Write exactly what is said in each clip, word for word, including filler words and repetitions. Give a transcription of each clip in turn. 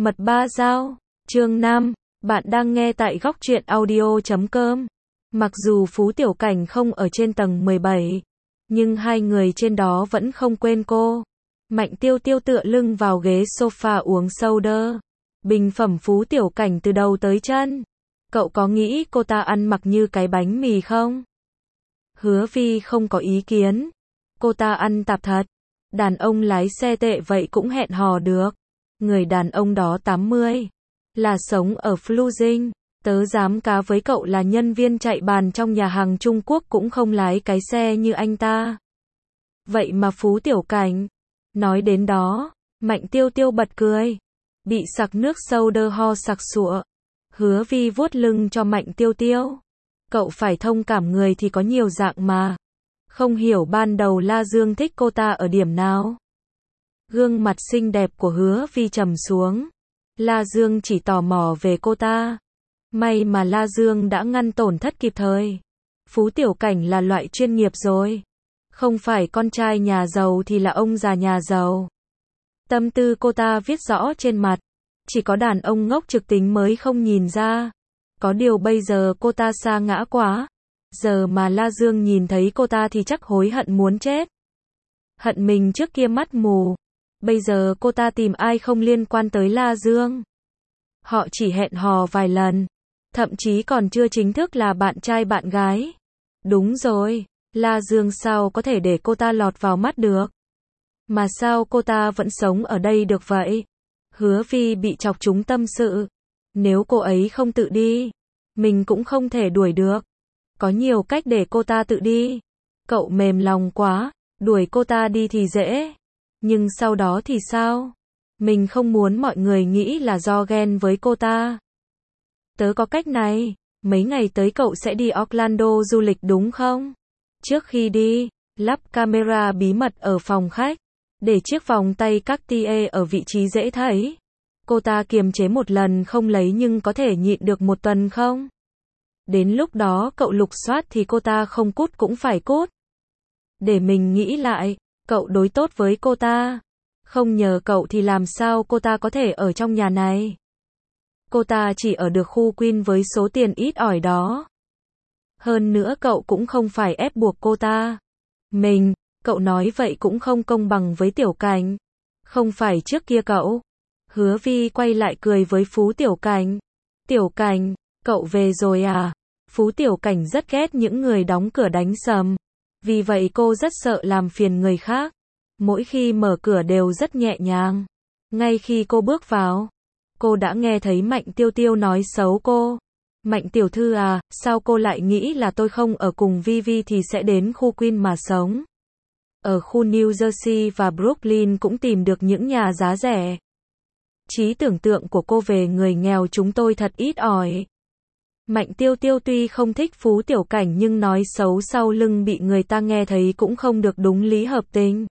Mật ba dao, chương năm, bạn đang nghe tại góc truyện audio chấm com. Mặc dù Phú Tiểu Cảnh không ở trên tầng mười bảy, nhưng hai người trên đó vẫn không quên cô. Mạnh Tiêu Tiêu tựa lưng vào ghế sofa uống soda. Bình phẩm Phú Tiểu Cảnh từ đầu tới chân. Cậu có nghĩ cô ta ăn mặc như cái bánh mì không? Hứa Vi không có ý kiến. Cô ta ăn tạp thật. Đàn ông lái xe tệ vậy cũng hẹn hò được. Người đàn ông đó tám mươi. Là sống ở Flushing. Tớ dám cá với cậu là nhân viên chạy bàn trong nhà hàng Trung Quốc cũng không lái cái xe như anh ta. Vậy mà Phú Tiểu Cảnh. Nói đến đó, Mạnh Tiêu Tiêu bật cười. Bị sặc nước soda ho sặc sụa. Hứa Vi vuốt lưng cho Mạnh Tiêu Tiêu. Cậu phải thông cảm, người thì có nhiều dạng mà. Không hiểu ban đầu La Dương thích cô ta ở điểm nào. Gương mặt xinh đẹp của Hứa Vi trầm xuống. La Dương chỉ tò mò về cô ta. May mà La Dương đã ngăn tổn thất kịp thời. Phú Tiểu Cảnh là loại chuyên nghiệp rồi. Không phải con trai nhà giàu thì là ông già nhà giàu. Tâm tư cô ta viết rõ trên mặt. Chỉ có đàn ông ngốc trực tính mới không nhìn ra. Có điều bây giờ cô ta sa ngã quá. Giờ mà La Dương nhìn thấy cô ta thì chắc hối hận muốn chết. Hận mình trước kia mắt mù. Bây giờ cô ta tìm ai không liên quan tới La Dương. Họ chỉ hẹn hò vài lần. Thậm chí còn chưa chính thức là bạn trai bạn gái. Đúng rồi, La Dương sao có thể để cô ta lọt vào mắt được. Mà sao cô ta vẫn sống ở đây được vậy? Hứa Vi bị chọc trúng tâm sự. Nếu cô ấy không tự đi, mình cũng không thể đuổi được. Có nhiều cách để cô ta tự đi. Cậu mềm lòng quá, đuổi cô ta đi thì dễ. Nhưng sau đó thì sao? Mình không muốn mọi người nghĩ là do ghen với cô ta. Tớ có cách này. Mấy ngày tới cậu sẽ đi Orlando du lịch đúng không? Trước khi đi, lắp camera bí mật ở phòng khách. Để chiếc vòng tay Cartier ở vị trí dễ thấy. Cô ta kiềm chế một lần không lấy nhưng có thể nhịn được một tuần không? Đến lúc đó cậu lục soát thì cô ta không cút cũng phải cút. Để mình nghĩ lại, cậu đối tốt với cô ta. Không nhờ cậu thì làm sao cô ta có thể ở trong nhà này? Cô ta chỉ ở được khu Queen với số tiền ít ỏi đó. Hơn nữa cậu cũng không phải ép buộc cô ta. Mình, cậu nói vậy cũng không công bằng với Tiểu Cảnh. Không phải trước kia cậu. Hứa Vi quay lại cười với Phú Tiểu Cảnh. Tiểu Cảnh, cậu về rồi à? Phú Tiểu Cảnh rất ghét những người đóng cửa đánh sầm. Vì vậy cô rất sợ làm phiền người khác. Mỗi khi mở cửa đều rất nhẹ nhàng. Ngay khi cô bước vào, cô đã nghe thấy Mạnh Tiêu Tiêu nói xấu cô. Mạnh tiểu thư à, sao cô lại nghĩ là tôi không ở cùng Vi Vi thì sẽ đến khu Queen mà sống? Ở khu New Jersey và Brooklyn cũng tìm được những nhà giá rẻ. Trí tưởng tượng của cô về người nghèo chúng tôi thật ít ỏi. Mạnh Tiêu Tiêu tuy không thích Phú Tiểu Cảnh nhưng nói xấu sau lưng bị người ta nghe thấy cũng không được đúng lý hợp tình.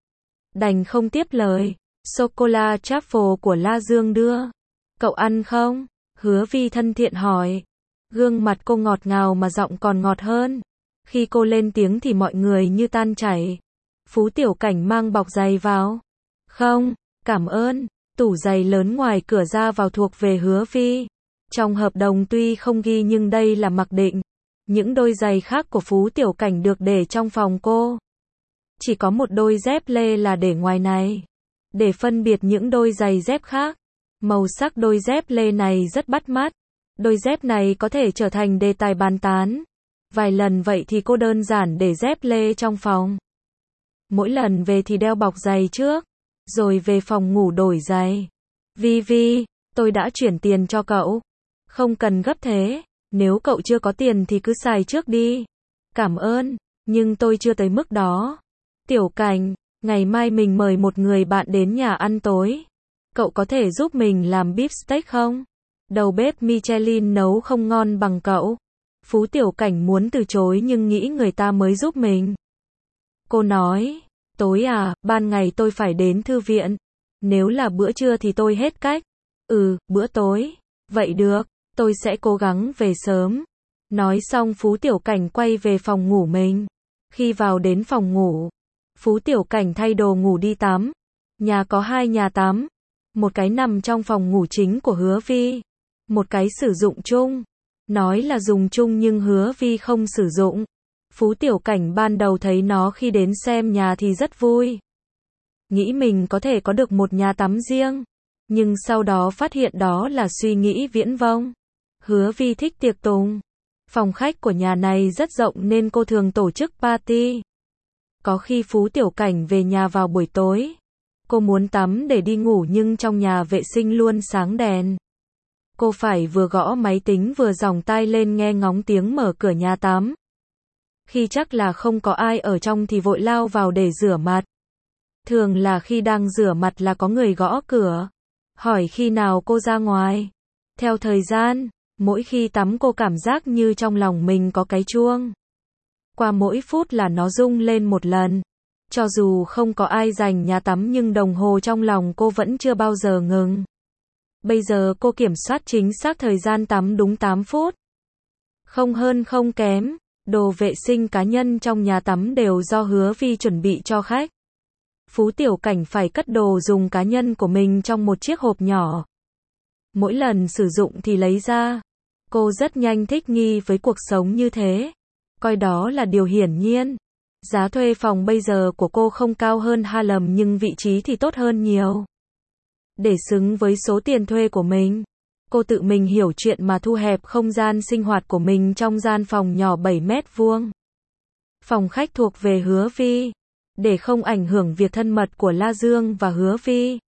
Đành không tiếp lời. Sô-cô-la truffle của La Dương đưa. Cậu ăn không? Hứa Vi thân thiện hỏi. Gương mặt cô ngọt ngào mà giọng còn ngọt hơn. Khi cô lên tiếng thì mọi người như tan chảy. Phú Tiểu Cảnh mang bọc giày vào. Không, cảm ơn. Tủ giày lớn ngoài cửa ra vào thuộc về Hứa Vi. Trong hợp đồng tuy không ghi nhưng đây là mặc định. Những đôi giày khác của Phú Tiểu Cảnh được để trong phòng cô. Chỉ có một đôi dép lê là để ngoài này. Để phân biệt những đôi giày dép khác. Màu sắc đôi dép lê này rất bắt mắt. Đôi dép này có thể trở thành đề tài bàn tán. Vài lần vậy thì cô đơn giản để dép lê trong phòng. Mỗi lần về thì đeo bọc giày trước. Rồi về phòng ngủ đổi giày. Vi Vi, tôi đã chuyển tiền cho cậu. Không cần gấp thế. Nếu cậu chưa có tiền thì cứ xài trước đi. Cảm ơn, nhưng tôi chưa tới mức đó. Tiểu Cảnh, ngày mai mình mời một người bạn đến nhà ăn tối. Cậu có thể giúp mình làm beef steak không? Đầu bếp Michelin nấu không ngon bằng cậu. Phú Tiểu Cảnh muốn từ chối nhưng nghĩ người ta mới giúp mình. Cô nói, tối à, ban ngày tôi phải đến thư viện. Nếu là bữa trưa thì tôi hết cách. Ừ, bữa tối. Vậy được, tôi sẽ cố gắng về sớm. Nói xong Phú Tiểu Cảnh quay về phòng ngủ mình. Khi vào đến phòng ngủ, Phú Tiểu Cảnh thay đồ ngủ đi tắm. Nhà có hai nhà tắm. một cái nằm trong phòng ngủ chính của Hứa Vi, một cái sử dụng chung. Nói là dùng chung nhưng Hứa Vi không sử dụng. Phú Tiểu Cảnh ban đầu thấy nó khi đến xem nhà thì rất vui. Nghĩ mình có thể có được một nhà tắm riêng. Nhưng sau đó phát hiện đó là suy nghĩ viễn vông. Hứa Vi thích tiệc tùng. Phòng khách của nhà này rất rộng nên cô thường tổ chức party. Có khi Phú Tiểu Cảnh về nhà vào buổi tối. Cô muốn tắm để đi ngủ nhưng trong nhà vệ sinh luôn sáng đèn. Cô phải vừa gõ máy tính vừa giòng tai lên nghe ngóng tiếng mở cửa nhà tắm. Khi chắc là không có ai ở trong thì vội lao vào để rửa mặt. Thường là khi đang rửa mặt là có người gõ cửa. Hỏi khi nào cô ra ngoài. Theo thời gian, mỗi khi tắm cô cảm giác như trong lòng mình có cái chuông. Qua mỗi phút là nó rung lên một lần. Cho dù không có ai dành nhà tắm nhưng đồng hồ trong lòng cô vẫn chưa bao giờ ngừng. Bây giờ cô kiểm soát chính xác thời gian tắm đúng tám phút. Không hơn không kém. Đồ vệ sinh cá nhân trong nhà tắm đều do Hứa Vi chuẩn bị cho khách. Phú Tiểu Cảnh phải cất đồ dùng cá nhân của mình trong một chiếc hộp nhỏ. Mỗi lần sử dụng thì lấy ra. Cô rất nhanh thích nghi với cuộc sống như thế. Coi đó là điều hiển nhiên. Giá thuê phòng bây giờ của cô không cao hơn Harlem nhưng vị trí thì tốt hơn nhiều. Để xứng với số tiền thuê của mình, cô tự mình hiểu chuyện mà thu hẹp không gian sinh hoạt của mình trong gian phòng nhỏ bảy mét vuông. Phòng khách thuộc về Hứa Vi, để không ảnh hưởng việc thân mật của La Dương và Hứa Vi.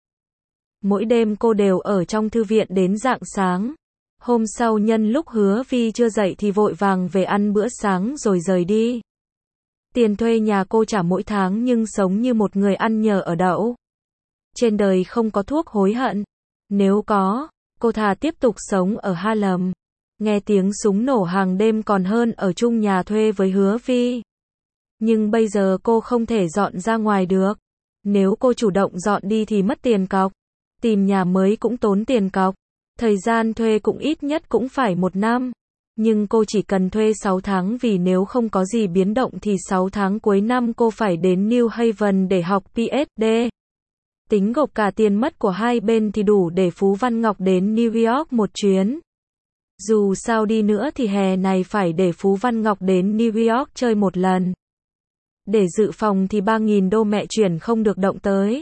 Mỗi đêm cô đều ở trong thư viện đến rạng sáng. Hôm sau nhân lúc Hứa Vi chưa dậy thì vội vàng về ăn bữa sáng rồi rời đi. Tiền thuê nhà cô trả mỗi tháng nhưng sống như một người ăn nhờ ở đậu. Trên đời không có thuốc hối hận. Nếu có, cô thà tiếp tục sống ở Harlem. Nghe tiếng súng nổ hàng đêm còn hơn ở chung nhà thuê với Hứa Vi. Nhưng bây giờ cô không thể dọn ra ngoài được. Nếu cô chủ động dọn đi thì mất tiền cọc. Tìm nhà mới cũng tốn tiền cọc. Thời gian thuê cũng ít nhất cũng phải một năm. Nhưng cô chỉ cần thuê sáu tháng vì nếu không có gì biến động thì sáu tháng cuối năm cô phải đến New Haven để học P H D. Tính gộp cả tiền mất của hai bên thì đủ để Phú Văn Ngọc đến New York một chuyến. Dù sao đi nữa thì hè này phải để Phú Văn Ngọc đến New York chơi một lần. Để dự phòng thì ba nghìn đô mẹ chuyển không được động tới.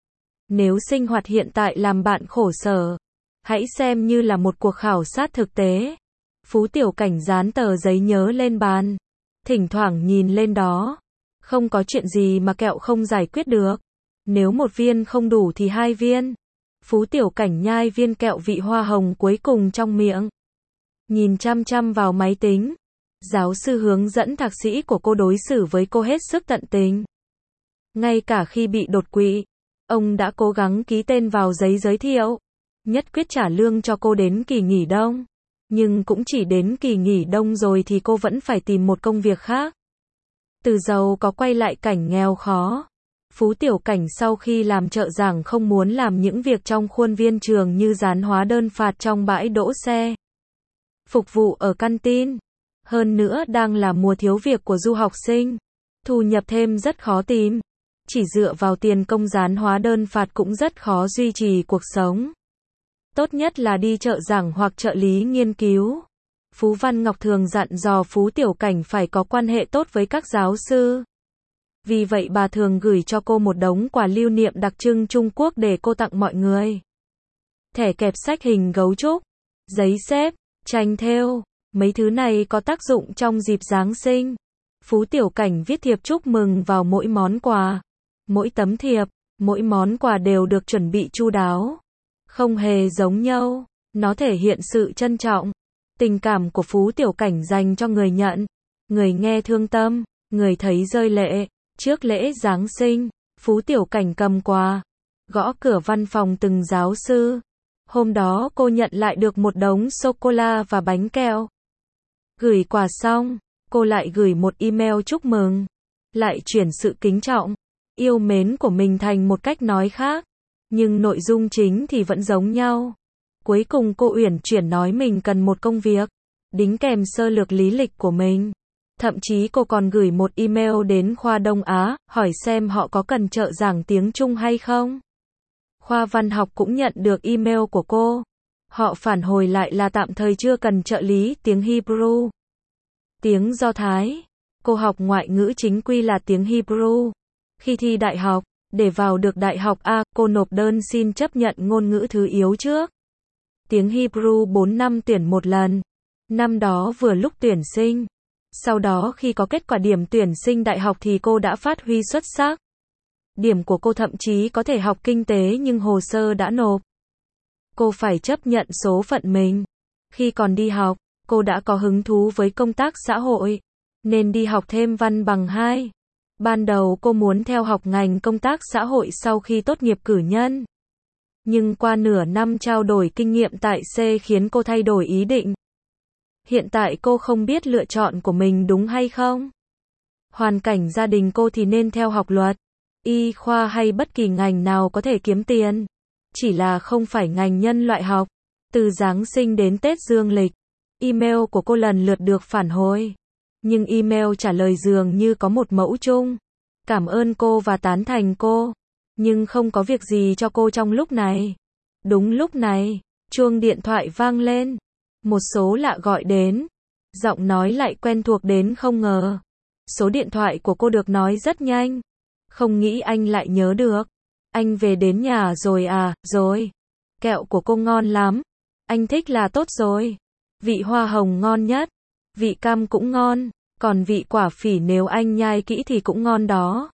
Nếu sinh hoạt hiện tại làm bạn khổ sở, hãy xem như là một cuộc khảo sát thực tế. Phú Tiểu Cảnh dán tờ giấy nhớ lên bàn. Thỉnh thoảng nhìn lên đó. Không có chuyện gì mà kẹo không giải quyết được. Nếu một viên không đủ thì hai viên. Phú Tiểu Cảnh nhai viên kẹo vị hoa hồng cuối cùng trong miệng. Nhìn chăm chăm vào máy tính. Giáo sư hướng dẫn thạc sĩ của cô đối xử với cô hết sức tận tình. Ngay cả khi bị đột quỵ, ông đã cố gắng ký tên vào giấy giới thiệu. Nhất quyết trả lương cho cô đến kỳ nghỉ đông. Nhưng cũng chỉ đến kỳ nghỉ đông rồi thì cô vẫn phải tìm một công việc khác. Từ giàu có quay lại cảnh nghèo khó. Phú Tiểu Cảnh sau khi làm trợ giảng không muốn làm những việc trong khuôn viên trường như dán hóa đơn phạt trong bãi đỗ xe, phục vụ ở canteen. Hơn nữa đang là mùa thiếu việc của du học sinh. Thu nhập thêm rất khó tìm. Chỉ dựa vào tiền công dán hóa đơn phạt cũng rất khó duy trì cuộc sống. Tốt nhất là đi trợ giảng hoặc trợ lý nghiên cứu. Phú Văn Ngọc thường dặn dò Phú Tiểu Cảnh phải có quan hệ tốt với các giáo sư. Vì vậy bà thường gửi cho cô một đống quà lưu niệm đặc trưng Trung Quốc để cô tặng mọi người. Thẻ kẹp sách hình gấu trúc, giấy xếp, tranh thêu, mấy thứ này có tác dụng trong dịp Giáng sinh. Phú Tiểu Cảnh viết thiệp chúc mừng vào mỗi món quà. Mỗi tấm thiệp, mỗi món quà đều được chuẩn bị chu đáo. Không hề giống nhau, nó thể hiện sự trân trọng, tình cảm của Phú Tiểu Cảnh dành cho người nhận. Người nghe thương tâm, người thấy rơi lệ. Trước lễ Giáng sinh, Phú Tiểu Cảnh cầm quà, gõ cửa văn phòng từng giáo sư. Hôm đó cô nhận lại được một đống sô-cô-la và bánh kẹo. Gửi quà xong, cô lại gửi một email chúc mừng. Lại chuyển sự kính trọng, yêu mến của mình thành một cách nói khác. Nhưng nội dung chính thì vẫn giống nhau. Cuối cùng cô uyển chuyển nói mình cần một công việc, đính kèm sơ lược lý lịch của mình. Thậm chí cô còn gửi một email đến khoa Đông Á, hỏi xem họ có cần trợ giảng tiếng Trung hay không. Khoa văn học cũng nhận được email của cô. Họ phản hồi lại là tạm thời chưa cần trợ lý tiếng Hebrew. Tiếng Do Thái. Cô học ngoại ngữ chính quy là tiếng Hebrew. Khi thi đại học, để vào được đại học A, cô nộp đơn xin chấp nhận ngôn ngữ thứ yếu trước. Tiếng Hebrew bốn năm tuyển một lần. Năm đó vừa lúc tuyển sinh. Sau đó khi có kết quả điểm tuyển sinh đại học thì cô đã phát huy xuất sắc. Điểm của cô thậm chí có thể học kinh tế nhưng hồ sơ đã nộp. Cô phải chấp nhận số phận mình. Khi còn đi học, cô đã có hứng thú với công tác xã hội, nên đi học thêm văn bằng hai. Ban đầu cô muốn theo học ngành công tác xã hội sau khi tốt nghiệp cử nhân. Nhưng qua nửa năm trao đổi kinh nghiệm tại C khiến cô thay đổi ý định. Hiện tại cô không biết lựa chọn của mình đúng hay không. Hoàn cảnh gia đình cô thì nên theo học luật, y khoa hay bất kỳ ngành nào có thể kiếm tiền. Chỉ là không phải ngành nhân loại học. Từ Giáng sinh đến Tết dương lịch, email của cô lần lượt được phản hồi. Nhưng email trả lời dường như có một mẫu chung. Cảm ơn cô và tán thành cô. Nhưng không có việc gì cho cô trong lúc này. Đúng lúc này, chuông điện thoại vang lên. Một số lạ gọi đến. Giọng nói lại quen thuộc đến không ngờ. Số điện thoại của cô được nói rất nhanh. Không nghĩ anh lại nhớ được. Anh về đến nhà rồi à, rồi. Kẹo của cô ngon lắm. Anh thích là tốt rồi. Vị hoa hồng ngon nhất. Vị cam cũng ngon. Còn vị quả phỉ nếu anh nhai kỹ thì cũng ngon đó.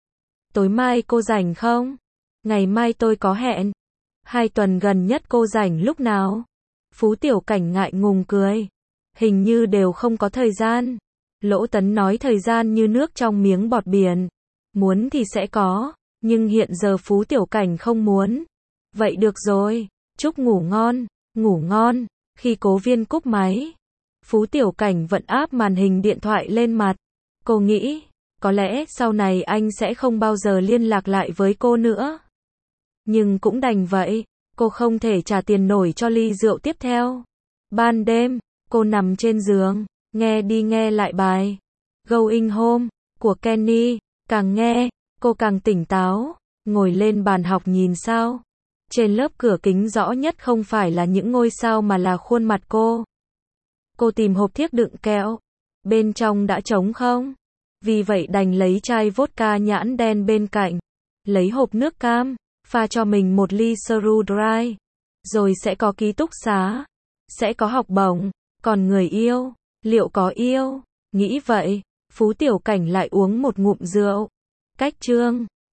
Tối mai cô rảnh không? Ngày mai tôi có hẹn. Hai tuần gần nhất cô rảnh lúc nào? Phú Tiểu Cảnh ngại ngùng cười. Hình như đều không có thời gian. Lỗ Tấn nói thời gian như nước trong miếng bọt biển. Muốn thì sẽ có. Nhưng hiện giờ Phú Tiểu Cảnh không muốn. Vậy được rồi. Chúc ngủ ngon. Ngủ ngon. Khi Cố Viên cúp máy, Phú Tiểu Cảnh vẫn áp màn hình điện thoại lên mặt. Cô nghĩ, có lẽ sau này anh sẽ không bao giờ liên lạc lại với cô nữa. Nhưng cũng đành vậy, cô không thể trả tiền nổi cho ly rượu tiếp theo. Ban đêm, cô nằm trên giường, nghe đi nghe lại bài Going Home của Kenny. Càng nghe, cô càng tỉnh táo, ngồi lên bàn học nhìn sao. Trên lớp cửa kính rõ nhất không phải là những ngôi sao mà là khuôn mặt cô. Cô tìm hộp thiếc đựng kẹo. Bên trong đã trống không? Vì vậy đành lấy chai vodka nhãn đen bên cạnh. Lấy hộp nước cam, pha cho mình một ly Sru Dry. Rồi sẽ có ký túc xá. Sẽ có học bổng. Còn người yêu, liệu có yêu? Nghĩ vậy, Phú Tiểu Cảnh lại uống một ngụm rượu. Cách chương